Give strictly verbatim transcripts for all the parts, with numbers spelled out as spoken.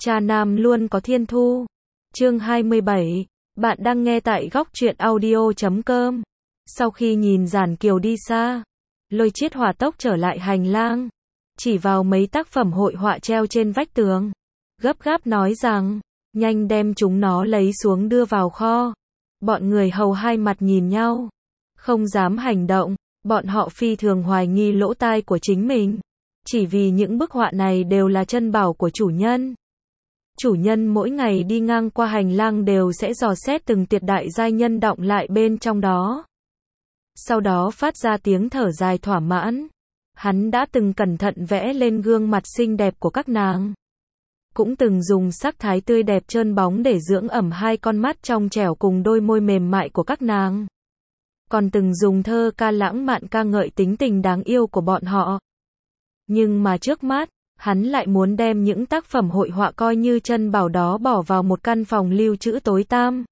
Cha nam luôn có thiên thu. Chương hai mươi bảy. Bạn đang nghe tại góc truyện audio chấm com. Sau khi nhìn Giản Kiều đi xa, Lôi Chiết hỏa tốc trở lại hành lang, chỉ vào mấy tác phẩm hội họa treo trên vách tường, gấp gáp nói rằng, nhanh đem chúng nó lấy xuống đưa vào kho. Bọn người hầu hai mặt nhìn nhau, không dám hành động, bọn họ phi thường hoài nghi lỗ tai của chính mình, chỉ vì những bức họa này đều là chân bảo của chủ nhân. Chủ nhân mỗi ngày đi ngang qua hành lang đều sẽ dò xét từng tiệt đại giai nhân đọng lại bên trong đó. Sau đó phát ra tiếng thở dài thỏa mãn. Hắn đã từng cẩn thận vẽ lên gương mặt xinh đẹp của các nàng. Cũng từng dùng sắc thái tươi đẹp trơn bóng để dưỡng ẩm hai con mắt trong trẻo cùng đôi môi mềm mại của các nàng. Còn từng dùng thơ ca lãng mạn ca ngợi tính tình đáng yêu của bọn họ. Nhưng mà trước mắt, hắn lại muốn đem những tác phẩm hội họa coi như chân bảo đó bỏ vào một căn phòng lưu trữ tối tăm.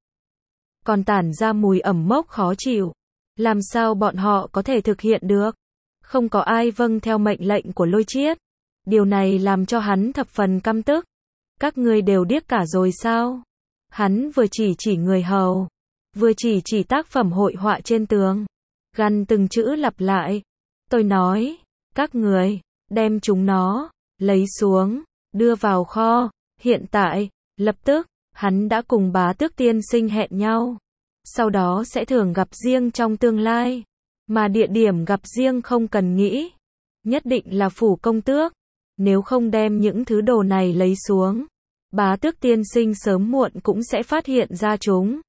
Còn tản ra mùi ẩm mốc khó chịu. Làm sao bọn họ có thể thực hiện được? Không có ai vâng theo mệnh lệnh của Lôi Chiết. Điều này làm cho hắn thập phần căm tức. Các ngươi đều điếc cả rồi sao? Hắn vừa chỉ chỉ người hầu, vừa chỉ chỉ tác phẩm hội họa trên tường, gằn từng chữ lặp lại. Tôi nói, các người, đem chúng nó, lấy xuống, đưa vào kho. Hiện tại, lập tức, hắn đã cùng Bá Tước tiên sinh hẹn nhau. Sau đó sẽ thường gặp riêng trong tương lai. Mà địa điểm gặp riêng không cần nghĩ. Nhất định là phủ công tước. Nếu không đem những thứ đồ này lấy xuống, Bá Tước tiên sinh sớm muộn cũng sẽ phát hiện ra chúng.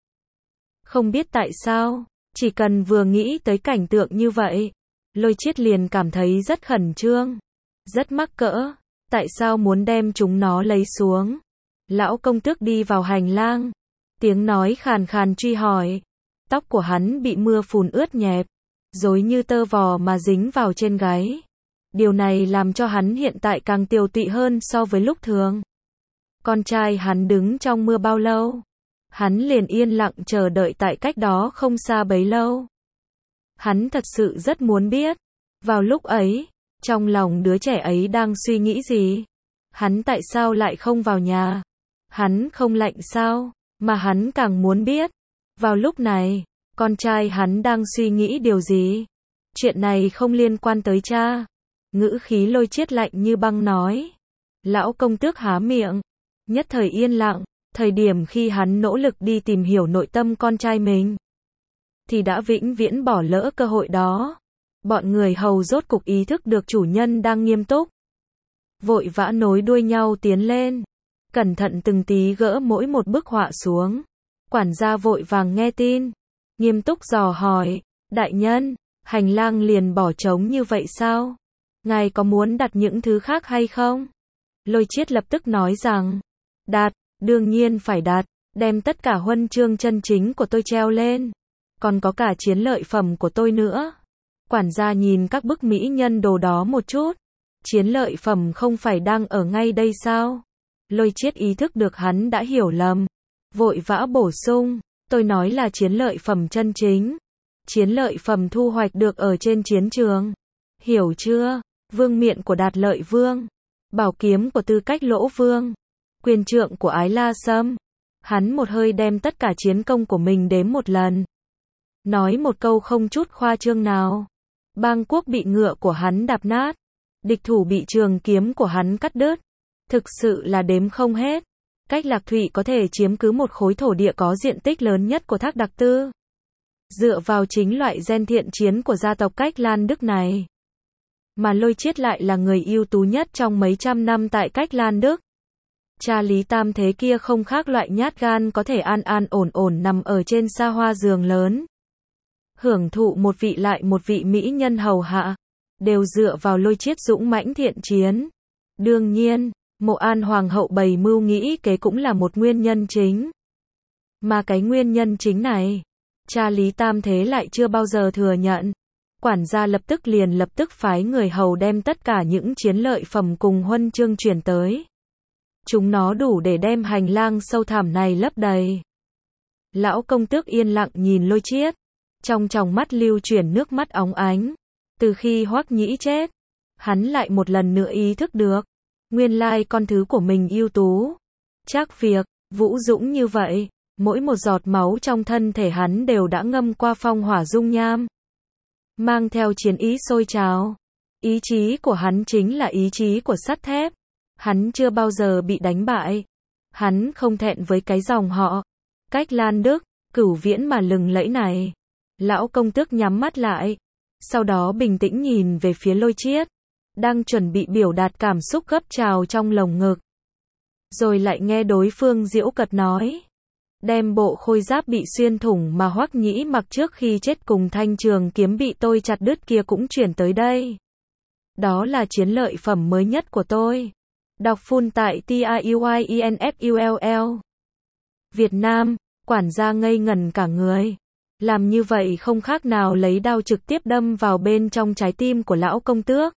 Không biết tại sao, chỉ cần vừa nghĩ tới cảnh tượng như vậy, Lôi Chiết liền cảm thấy rất khẩn trương, rất mắc cỡ. Tại sao muốn đem chúng nó lấy xuống? Lão công tước đi vào hành lang, tiếng nói khàn khàn truy hỏi. Tóc của hắn bị mưa phùn ướt nhẹp, rối như tơ vò mà dính vào trên gáy. Điều này làm cho hắn hiện tại càng tiều tụy hơn so với lúc thường. Con trai hắn đứng trong mưa bao lâu? Hắn liền yên lặng chờ đợi tại cách đó không xa bấy lâu. Hắn thật sự rất muốn biết, vào lúc ấy, trong lòng đứa trẻ ấy đang suy nghĩ gì? Hắn tại sao lại không vào nhà? Hắn không lạnh sao? Mà hắn càng muốn biết, vào lúc này, con trai hắn đang suy nghĩ điều gì? Chuyện này không liên quan tới cha. Ngữ khí Lôi Chiết lạnh như băng nói. Lão công tước há miệng, nhất thời yên lặng. Thời điểm khi hắn nỗ lực đi tìm hiểu nội tâm con trai mình, thì đã vĩnh viễn bỏ lỡ cơ hội đó. Bọn người hầu rốt cục ý thức được chủ nhân đang nghiêm túc. Vội vã nối đuôi nhau tiến lên, cẩn thận từng tí gỡ mỗi một bức họa xuống. Quản gia vội vàng nghe tin, nghiêm túc dò hỏi, đại nhân, hành lang liền bỏ trống như vậy sao? Ngài có muốn đặt những thứ khác hay không? Lôi Chiết lập tức nói rằng, đặt, đương nhiên phải đặt, đem tất cả huân chương chân chính của tôi treo lên. Còn có cả chiến lợi phẩm của tôi nữa. Quản gia nhìn các bức mỹ nhân đồ đó một chút. Chiến lợi phẩm không phải đang ở ngay đây sao? Lôi Chiết ý thức được hắn đã hiểu lầm. Vội vã bổ sung, tôi nói là chiến lợi phẩm chân chính. Chiến lợi phẩm thu hoạch được ở trên chiến trường. Hiểu chưa? Vương miện của Đạt Lợi Vương. Bảo kiếm của Tư Cách Lỗ Vương. Quyền trượng của Ái La Sâm. Hắn một hơi đem tất cả chiến công của mình đếm một lần. Nói một câu không chút khoa trương nào. Bang quốc bị ngựa của hắn đạp nát. Địch thủ bị trường kiếm của hắn cắt đứt. Thực sự là đếm không hết. Cách Lạc Thụy có thể chiếm cứ một khối thổ địa có diện tích lớn nhất của Thác Đặc Tư. Dựa vào chính loại gen thiện chiến của gia tộc Cách Lan Đức này. Mà Lôi Chiết lại là người ưu tú nhất trong mấy trăm năm tại Cách Lan Đức. Cha Lý Tam Thế kia không khác loại nhát gan có thể an an ổn ổn nằm ở trên xa hoa giường lớn. Hưởng thụ một vị lại một vị mỹ nhân hầu hạ. Đều dựa vào Lôi Chiết dũng mãnh thiện chiến. Đương nhiên, Mộ An Hoàng hậu bày mưu nghĩ kế cũng là một nguyên nhân chính. Mà cái nguyên nhân chính này, cha Lý Tam Thế lại chưa bao giờ thừa nhận. Quản gia lập tức liền lập tức phái người hầu đem tất cả những chiến lợi phẩm cùng huân chương chuyển tới. Chúng nó đủ để đem hành lang sâu thẳm này lấp đầy. Lão công tước yên lặng nhìn Lôi Chiết, trong tròng mắt lưu chuyển nước mắt óng ánh. Từ khi Hoắc Nhĩ chết, hắn lại một lần nữa ý thức được, nguyên lai con thứ của mình ưu tú, Chắc việc, Vũ Dũng như vậy, mỗi một giọt máu trong thân thể hắn đều đã ngâm qua phong hỏa dung nham. Mang theo chiến ý sôi trào. Ý chí của hắn chính là ý chí của sắt thép. Hắn chưa bao giờ bị đánh bại. Hắn không thẹn với cái dòng họ Cách Lan Đức, Cửu Viễn mà lừng lẫy này. Lão công tước nhắm mắt lại. Sau đó bình tĩnh nhìn về phía Lôi Chiết. Đang chuẩn bị biểu đạt cảm xúc gấp trào trong lồng ngực. Rồi lại nghe đối phương giễu cợt nói. Đem bộ khôi giáp bị xuyên thủng mà Hoắc Nhĩ mặc trước khi chết cùng thanh trường kiếm bị tôi chặt đứt kia cũng chuyển tới đây. Đó là chiến lợi phẩm mới nhất của tôi. Đọc full tại T I U I E N F U L L. Việt Nam, quản gia ngây ngần cả người. Làm như vậy không khác nào lấy đao trực tiếp đâm vào bên trong trái tim của lão công tước.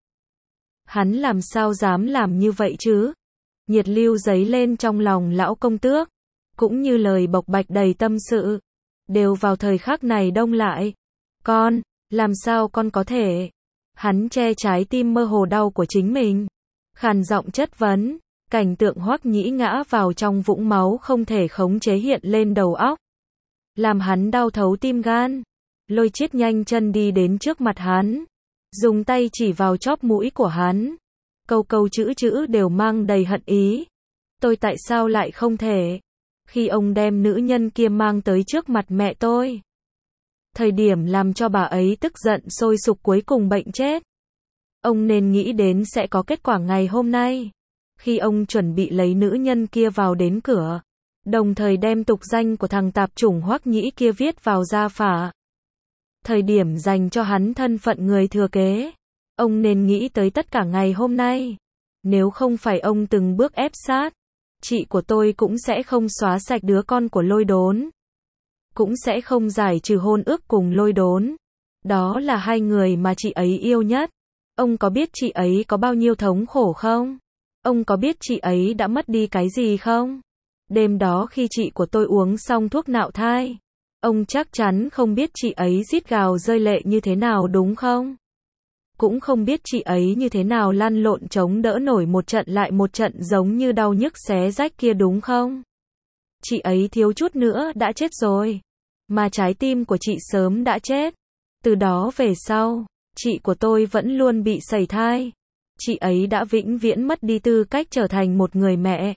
Hắn làm sao dám làm như vậy chứ? Nhiệt lưu dấy lên trong lòng lão công tước. Cũng như lời bộc bạch đầy tâm sự. Đều vào thời khắc này đông lại. Con, làm sao con có thể? Hắn che trái tim mơ hồ đau của chính mình. Khàn giọng chất vấn. Cảnh tượng Hoắc Nhĩ ngã vào trong vũng máu không thể khống chế hiện lên đầu óc. Làm hắn đau thấu tim gan. Lôi Chiết nhanh chân đi đến trước mặt hắn. Dùng tay chỉ vào chóp mũi của hắn. Câu câu chữ chữ đều mang đầy hận ý. Tôi tại sao lại không thể? Khi ông đem nữ nhân kia mang tới trước mặt mẹ tôi. Thời điểm làm cho bà ấy tức giận sôi sục cuối cùng bệnh chết. Ông nên nghĩ đến sẽ có kết quả ngày hôm nay. Khi ông chuẩn bị lấy nữ nhân kia vào đến cửa. Đồng thời đem tục danh của thằng tạp chủng Hoắc Nhĩ kia viết vào gia phả. Thời điểm dành cho hắn thân phận người thừa kế. Ông nên nghĩ tới tất cả ngày hôm nay. Nếu không phải ông từng bước ép sát. Chị của tôi cũng sẽ không xóa sạch đứa con của Lôi Đốn. Cũng sẽ không giải trừ hôn ước cùng Lôi Đốn. Đó là hai người mà chị ấy yêu nhất. Ông có biết chị ấy có bao nhiêu thống khổ không? Ông có biết chị ấy đã mất đi cái gì không? Đêm đó khi chị của tôi uống xong thuốc nạo thai. Ông chắc chắn không biết chị ấy rít gào rơi lệ như thế nào đúng không? Cũng không biết chị ấy như thế nào lăn lộn chống đỡ nổi một trận lại một trận giống như đau nhức xé rách kia đúng không? Chị ấy thiếu chút nữa đã chết rồi. Mà trái tim của chị sớm đã chết. Từ đó về sau, chị của tôi vẫn luôn bị sẩy thai. Chị ấy đã vĩnh viễn mất đi tư cách trở thành một người mẹ.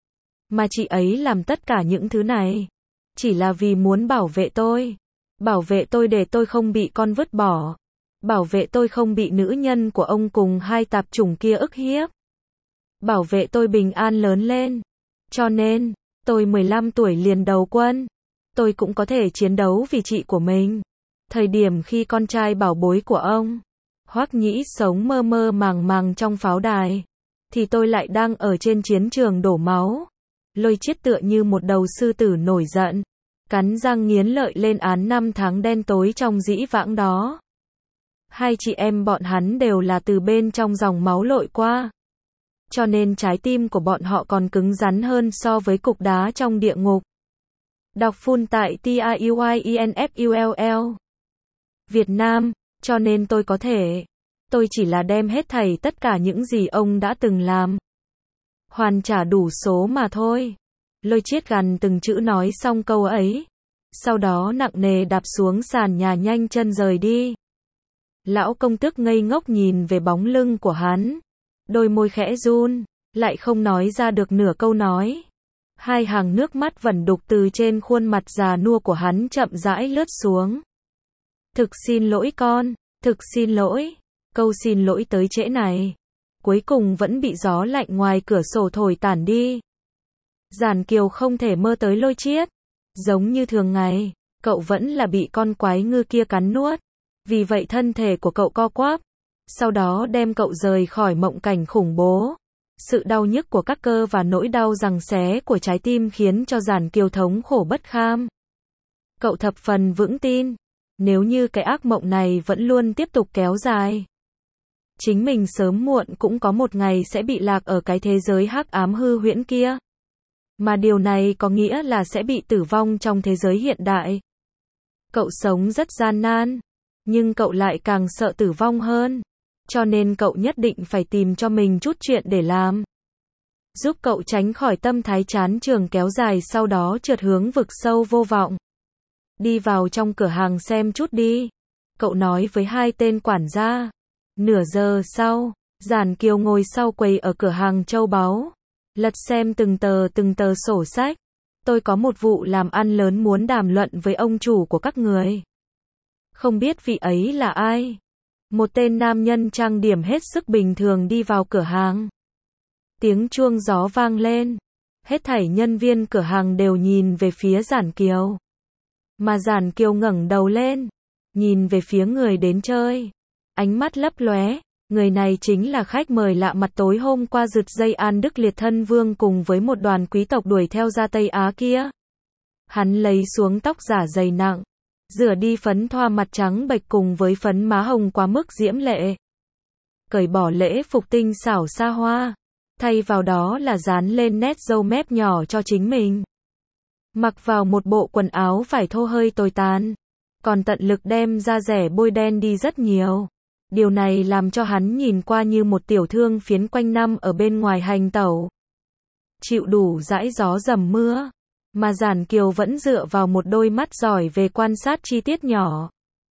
Mà chị ấy làm tất cả những thứ này. Chỉ là vì muốn bảo vệ tôi. Bảo vệ tôi để tôi không bị con vứt bỏ. Bảo vệ tôi không bị nữ nhân của ông cùng hai tạp chủng kia ức hiếp. Bảo vệ tôi bình an lớn lên. Cho nên, tôi mười lăm tuổi liền đầu quân. Tôi cũng có thể chiến đấu vì chị của mình. Thời điểm khi con trai bảo bối của ông, Hoắc Nhĩ sống mơ mơ màng màng trong pháo đài. Thì tôi lại đang ở trên chiến trường đổ máu. Lôi Chiết tựa như một đầu sư tử nổi giận. Cắn răng nghiến lợi lên án năm tháng đen tối trong dĩ vãng đó. Hai chị em bọn hắn đều là từ bên trong dòng máu lội qua. Cho nên trái tim của bọn họ còn cứng rắn hơn so với cục đá trong địa ngục. Đọc full tại T I U I E N F U L L. Việt Nam, cho nên tôi có thể. Tôi chỉ là đem hết thảy tất cả những gì ông đã từng làm. Hoàn trả đủ số mà thôi. Lôi Chiết gằn từng chữ nói xong câu ấy. Sau đó nặng nề đạp xuống sàn nhà nhanh chân rời đi. Lão công tước ngây ngốc nhìn về bóng lưng của hắn. Đôi môi khẽ run, lại không nói ra được nửa câu nói. Hai hàng nước mắt vẩn đục từ trên khuôn mặt già nua của hắn chậm rãi lướt xuống. Thực xin lỗi con, thực xin lỗi. Câu xin lỗi tới trễ này. Cuối cùng vẫn bị gió lạnh ngoài cửa sổ thổi tản đi. Giản Kiều không thể mơ tới Lôi Chiết. Giống như thường ngày, cậu vẫn là bị con quái ngư kia cắn nuốt. Vì vậy thân thể của cậu co quắp. Sau đó đem cậu rời khỏi mộng cảnh khủng bố. Sự đau nhức của các cơ và nỗi đau giằng xé của trái tim khiến cho Giản Kiều thống khổ bất kham. Cậu thập phần vững tin. Nếu như cái ác mộng này vẫn luôn tiếp tục kéo dài. Chính mình sớm muộn cũng có một ngày sẽ bị lạc ở cái thế giới hắc ám hư huyễn kia. Mà điều này có nghĩa là sẽ bị tử vong trong thế giới hiện đại. Cậu sống rất gian nan. Nhưng cậu lại càng sợ tử vong hơn. Cho nên cậu nhất định phải tìm cho mình chút chuyện để làm. giúp cậu tránh khỏi tâm thái chán trường kéo dài sau đó trượt hướng vực sâu vô vọng. Đi vào trong cửa hàng xem chút đi. Cậu nói với hai tên quản gia. Nửa giờ sau, Giản Kiều ngồi sau quầy ở cửa hàng châu báu. Lật xem từng tờ từng tờ sổ sách. Tôi có một vụ làm ăn lớn muốn đàm luận với ông chủ của các người. Không biết vị ấy là ai? Một tên nam nhân trang điểm hết sức bình thường đi vào cửa hàng. Tiếng chuông gió vang lên. Hết thảy nhân viên cửa hàng đều nhìn về phía Giản Kiều. Mà Giản Kiều ngẩng đầu lên, nhìn về phía người đến chơi. Ánh mắt lấp lóe, người này chính là khách mời lạ mặt tối hôm qua giật dây An Đức Liệt thân vương cùng với một đoàn quý tộc đuổi theo ra Tây Á kia. Hắn lấy xuống tóc giả dày nặng, rửa đi phấn thoa mặt trắng bệch cùng với phấn má hồng quá mức diễm lệ. Cởi bỏ lễ phục tinh xảo xa hoa, thay vào đó là dán lên nét râu mép nhỏ cho chính mình. Mặc vào một bộ quần áo vải thô hơi tồi tàn, còn tận lực đem da rẻ bôi đen đi rất nhiều. Điều này làm cho hắn nhìn qua như một tiểu thương phiến quanh năm ở bên ngoài hành tẩu. Chịu đủ dãi gió dầm mưa, mà Giản Kiều vẫn dựa vào một đôi mắt giỏi về quan sát chi tiết nhỏ.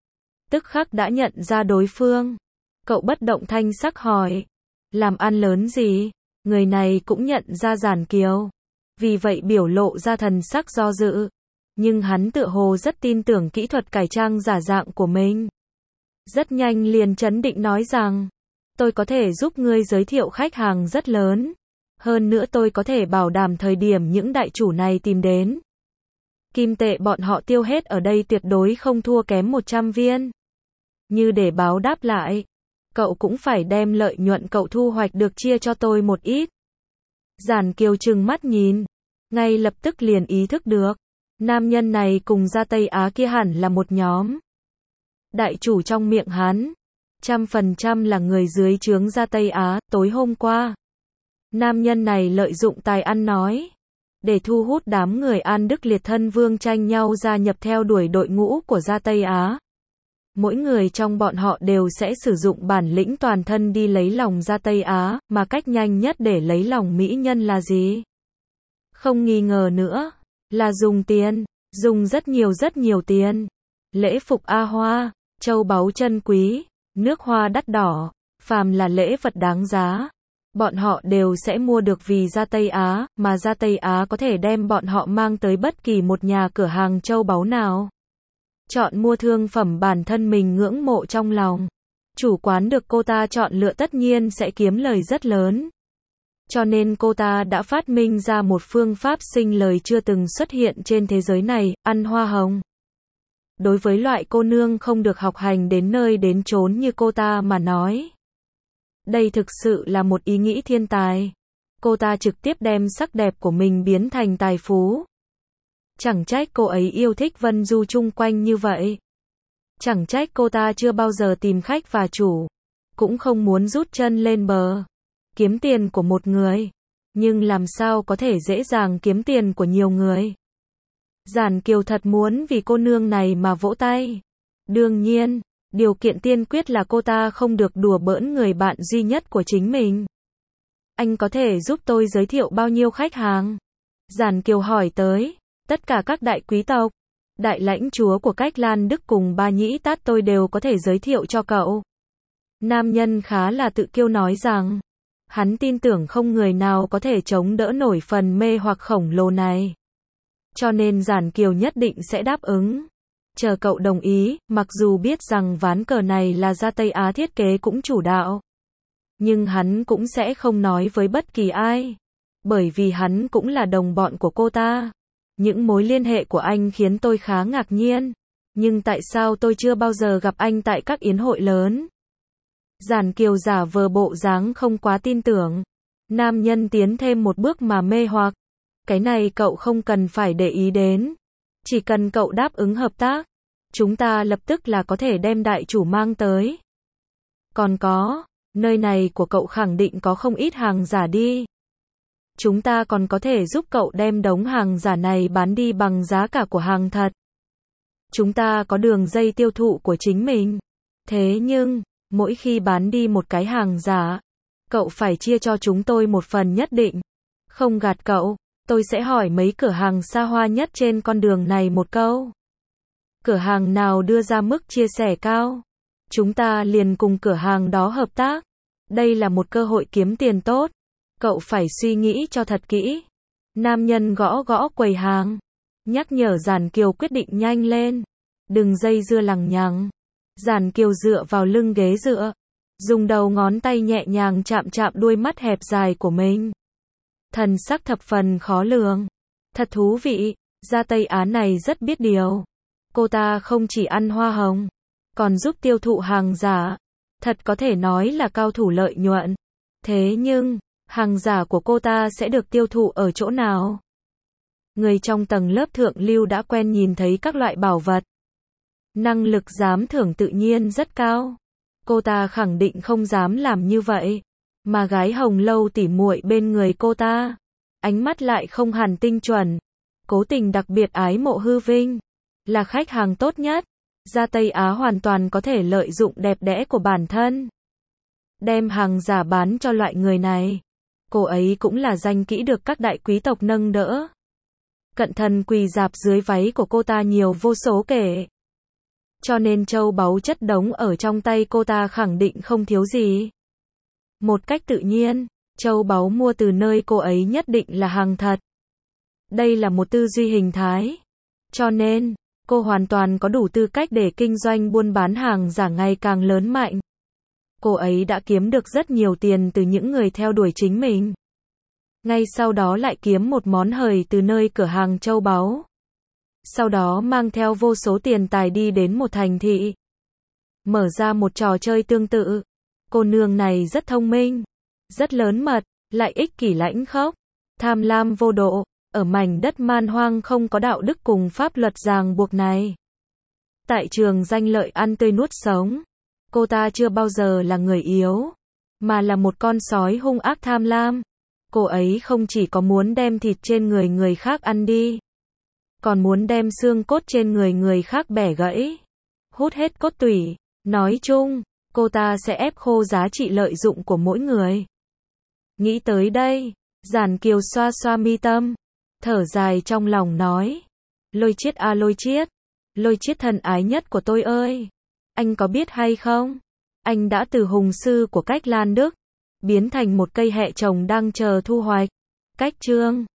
Tức khắc đã nhận ra đối phương. Cậu bất động thanh sắc hỏi. Làm ăn lớn gì? Người này cũng nhận ra Giản Kiều. Vì vậy biểu lộ ra thần sắc do dự. Nhưng hắn tựa hồ rất tin tưởng kỹ thuật cải trang giả dạng của mình. Rất nhanh liền chấn định nói rằng, tôi có thể giúp ngươi giới thiệu khách hàng rất lớn. Hơn nữa tôi có thể bảo đảm thời điểm những đại chủ này tìm đến. Kim tệ bọn họ tiêu hết ở đây tuyệt đối không thua kém một trăm viên. Như để báo đáp lại, cậu cũng phải đem lợi nhuận cậu thu hoạch được chia cho tôi một ít. Giản Kiều trừng mắt nhìn, ngay lập tức liền ý thức được, nam nhân này cùng ra Tây Á kia hẳn là một nhóm. Đại chủ trong miệng hắn, trăm phần trăm là người dưới trướng ra Tây Á. Tối hôm qua, nam nhân này lợi dụng tài ăn nói, để thu hút đám người An Đức Liệt thân vương tranh nhau gia nhập theo đuổi đội ngũ của gia Tây Á. Mỗi người trong bọn họ đều sẽ sử dụng bản lĩnh toàn thân đi lấy lòng gia Tây Á, mà cách nhanh nhất để lấy lòng mỹ nhân là gì? Không nghi ngờ nữa, là dùng tiền, dùng rất nhiều rất nhiều tiền. Lễ phục A hoa, châu báu chân quý, nước hoa đắt đỏ, phàm là lễ vật đáng giá. Bọn họ đều sẽ mua được vì gia Tây Á, mà gia Tây Á có thể đem bọn họ mang tới bất kỳ một nhà cửa hàng châu báu nào. Chọn mua thương phẩm bản thân mình ngưỡng mộ trong lòng. Chủ quán được cô ta chọn lựa tất nhiên sẽ kiếm lời rất lớn. Cho nên cô ta đã phát minh ra một phương pháp sinh lời chưa từng xuất hiện trên thế giới này, ăn hoa hồng. Đối với loại cô nương không được học hành đến nơi đến chốn như cô ta mà nói, đây thực sự là một ý nghĩ thiên tài. Cô ta trực tiếp đem sắc đẹp của mình biến thành tài phú. Chẳng trách cô ấy yêu thích Vân Du chung quanh như vậy. Chẳng trách cô ta chưa bao giờ tìm khách và chủ, cũng không muốn rút chân lên bờ, kiếm tiền của một người. Nhưng làm sao có thể dễ dàng kiếm tiền của nhiều người? Giản Kiều thật muốn vì cô nương này mà vỗ tay. Đương nhiên, điều kiện tiên quyết là cô ta không được đùa bỡn người bạn duy nhất của chính mình. Anh có thể giúp tôi giới thiệu bao nhiêu khách hàng? Giản Kiều hỏi tới. Tất cả các đại quý tộc, đại lãnh chúa của Cách Lan Đức cùng Ba Nhĩ Tát tôi đều có thể giới thiệu cho cậu. Nam nhân khá là tự kiêu nói rằng, hắn tin tưởng không người nào có thể chống đỡ nổi phần mê hoặc khổng lồ này. Cho nên Giản Kiều nhất định sẽ đáp ứng. Chờ cậu đồng ý, mặc dù biết rằng ván cờ này là gia Tây Á thiết kế cũng chủ đạo. Nhưng hắn cũng sẽ không nói với bất kỳ ai. Bởi vì hắn cũng là đồng bọn của cô ta. Những mối liên hệ của anh khiến tôi khá ngạc nhiên. Nhưng tại sao tôi chưa bao giờ gặp anh tại các yến hội lớn? Giản Kiều giả vờ bộ dáng không quá tin tưởng. Nam nhân tiến thêm một bước mà mê hoặc. Cái này cậu không cần phải để ý đến. Chỉ cần cậu đáp ứng hợp tác, chúng ta lập tức là có thể đem đại chủ mang tới. Còn có, nơi này của cậu khẳng định có không ít hàng giả đi. Chúng ta còn có thể giúp cậu đem đống hàng giả này bán đi bằng giá cả của hàng thật. Chúng ta có đường dây tiêu thụ của chính mình. Thế nhưng, mỗi khi bán đi một cái hàng giả, cậu phải chia cho chúng tôi một phần nhất định. Không gạt cậu, tôi sẽ hỏi mấy cửa hàng xa hoa nhất trên con đường này một câu. Cửa hàng nào đưa ra mức chia sẻ cao, chúng ta liền cùng cửa hàng đó hợp tác. Đây là một cơ hội kiếm tiền tốt. Cậu phải suy nghĩ cho thật kỹ. Nam nhân gõ gõ quầy hàng, nhắc nhở Giản Kiều quyết định nhanh lên. Đừng dây dưa lằng nhằng. Giản Kiều dựa vào lưng ghế dựa, dùng đầu ngón tay nhẹ nhàng chạm chạm đuôi mắt hẹp dài của mình. Thần sắc thập phần khó lường. Thật thú vị, gia Tây Á này rất biết điều. Cô ta không chỉ ăn hoa hồng, còn giúp tiêu thụ hàng giả. Thật có thể nói là cao thủ lợi nhuận. Thế nhưng, hàng giả của cô ta sẽ được tiêu thụ ở chỗ nào? Người trong tầng lớp thượng lưu đã quen nhìn thấy các loại bảo vật. Năng lực giám thưởng tự nhiên rất cao. Cô ta khẳng định không dám làm như vậy. Mà gái Hồng Lâu tỉ muội bên người cô ta, ánh mắt lại không hẳn tinh chuẩn. Cố tình đặc biệt ái mộ hư vinh. Là khách hàng tốt nhất. Gia Tây Á hoàn toàn có thể lợi dụng đẹp đẽ của bản thân, đem hàng giả bán cho loại người này. Cô ấy cũng là danh kỹ được các đại quý tộc nâng đỡ. Cận thần quỳ rạp dưới váy của cô ta nhiều vô số kể. Cho nên châu báu chất đống ở trong tay cô ta khẳng định không thiếu gì. Một cách tự nhiên, châu báu mua từ nơi cô ấy nhất định là hàng thật. Đây là một tư duy hình thái. Cho nên, cô hoàn toàn có đủ tư cách để kinh doanh buôn bán hàng giả ngày càng lớn mạnh. Cô ấy đã kiếm được rất nhiều tiền từ những người theo đuổi chính mình. Ngay sau đó lại kiếm một món hời từ nơi cửa hàng châu báu. Sau đó mang theo vô số tiền tài đi đến một thành thị. Mở ra một trò chơi tương tự. Cô nương này rất thông minh, rất lớn mật, lại ích kỷ lãnh khốc, tham lam vô độ. Ở mảnh đất man hoang không có đạo đức cùng pháp luật ràng buộc này. Tại trường danh lợi ăn tươi nuốt sống. Cô ta chưa bao giờ là người yếu, mà là một con sói hung ác tham lam. Cô ấy không chỉ có muốn đem thịt trên người người khác ăn đi, còn muốn đem xương cốt trên người người khác bẻ gãy, hút hết cốt tủy. Nói chung, cô ta sẽ ép khô giá trị lợi dụng của mỗi người. Nghĩ tới đây, Giản Kiều xoa xoa mi tâm, thở dài trong lòng nói. Lôi Chiết à Lôi Chiết, Lôi Chiết thân ái nhất của tôi ơi. Anh có biết hay không? Anh đã từ hùng sư của Cách Lan Đức, biến thành một cây hẹ trồng đang chờ thu hoạch. Cách Trương